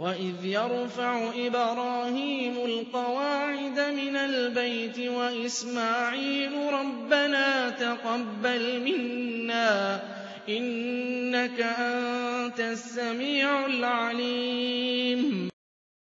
وَإِذْ يَرْفَعُ إِبْرَاهِيمُ الْقَوَاعِدَ مِنَ الْبَيْتِ وَإِسْمَاعِيلُ رَبَّنَا تَقَبَّلْ مِنَّا إِنَّكَ أَنتَ السَّمِيعُ الْعَلِيمُ